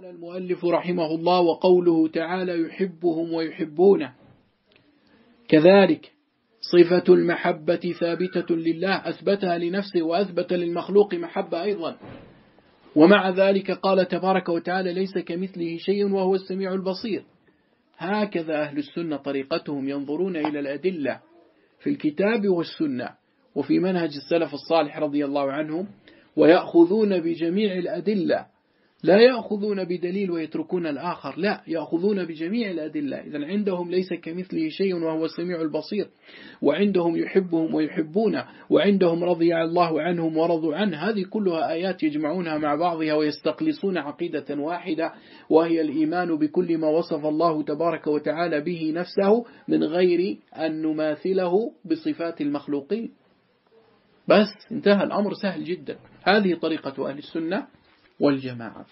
قال المؤلف رحمه الله: وقوله تعالى يحبهم ويحبونه، كذلك صفة المحبة ثابتة لله أثبتها لنفسه وأثبت للمخلوق محبة أيضا. ومع ذلك قال تبارك وتعالى: ليس كمثله شيء وهو السميع البصير. هكذا أهل السنة طريقتهم، ينظرون إلى الأدلة في الكتاب والسنة وفي منهج السلف الصالح رضي الله عنهم، ويأخذون بجميع الأدلة، لا يأخذون بدليل ويتركون الآخر، لا، يأخذون بجميع الأدلة. إذن عندهم ليس كمثله شيء وهو السميع البصير، وعندهم يحبهم ويحبونه، وعندهم رضي الله عنهم ورضوا عنه. هذه كلها آيات يجمعونها مع بعضها ويستخلصون عقيدة واحدة، وهي الإيمان بكل ما وصف الله تبارك وتعالى به نفسه من غير أن نماثله بصفات المخلوقين. بس انتهى الأمر، سهل جدا. هذه طريقة أهل السنة والجماعة.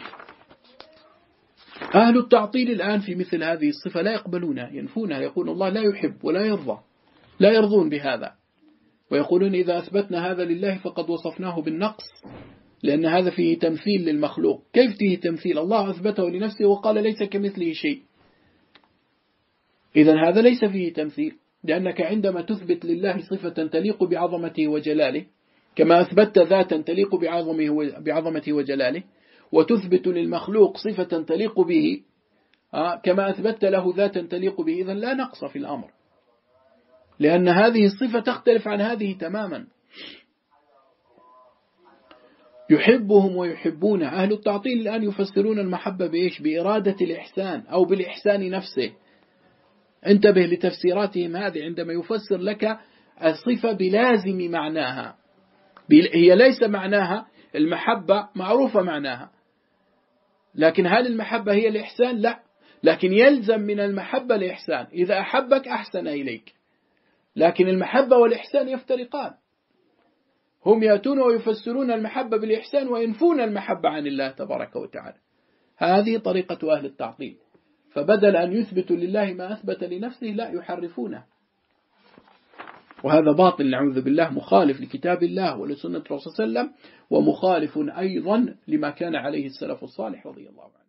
أهل التعطيل الآن في مثل هذه الصفة لا يقبلونها، ينفونها، يقول الله لا يحب ولا يرضى، لا يرضون بهذا، ويقولون إذا أثبتنا هذا لله فقد وصفناه بالنقص، لأن هذا فيه تمثيل للمخلوق. كيف فيه تمثيل؟ الله أثبته لنفسه وقال ليس كمثله شيء. إذن هذا ليس فيه تمثيل، لأنك عندما تثبت لله صفة تليق بعظمته وجلاله، كما أثبتت ذاتا تليق بعظمته وجلاله، وتثبت للمخلوق صفة تليق به كما أثبتت له ذاتا تليق به، إذن لا نقص في الأمر، لأن هذه الصفة تختلف عن هذه تماما. يحبهم ويحبونه. أهل التعطيل الآن يفسرون المحبة بإيش؟ بإرادة الإحسان أو بالإحسان نفسه. انتبه لتفسيراتهم هذه عندما يفسر لك الصفة بلازم معناها. هي ليس معناها المحبة، معروفة معناها، لكن هل المحبة هي الإحسان؟ لا، لكن يلزم من المحبة الإحسان. إذا أحبك أحسن إليك، لكن المحبة والإحسان يفترقان. هم يأتون ويفسرون المحبة بالإحسان وينفون المحبة عن الله تبارك وتعالى. هذه طريقة أهل التعطيل. فبدل أن يثبتوا لله ما أثبت لنفسه، لا، يحرفونه، وهذا باطل نعوذ بالله، مخالف لكتاب الله ولسنة الرسول صلى الله عليه وسلم، ومخالف أيضا لما كان عليه السلف الصالح رضي الله عنه.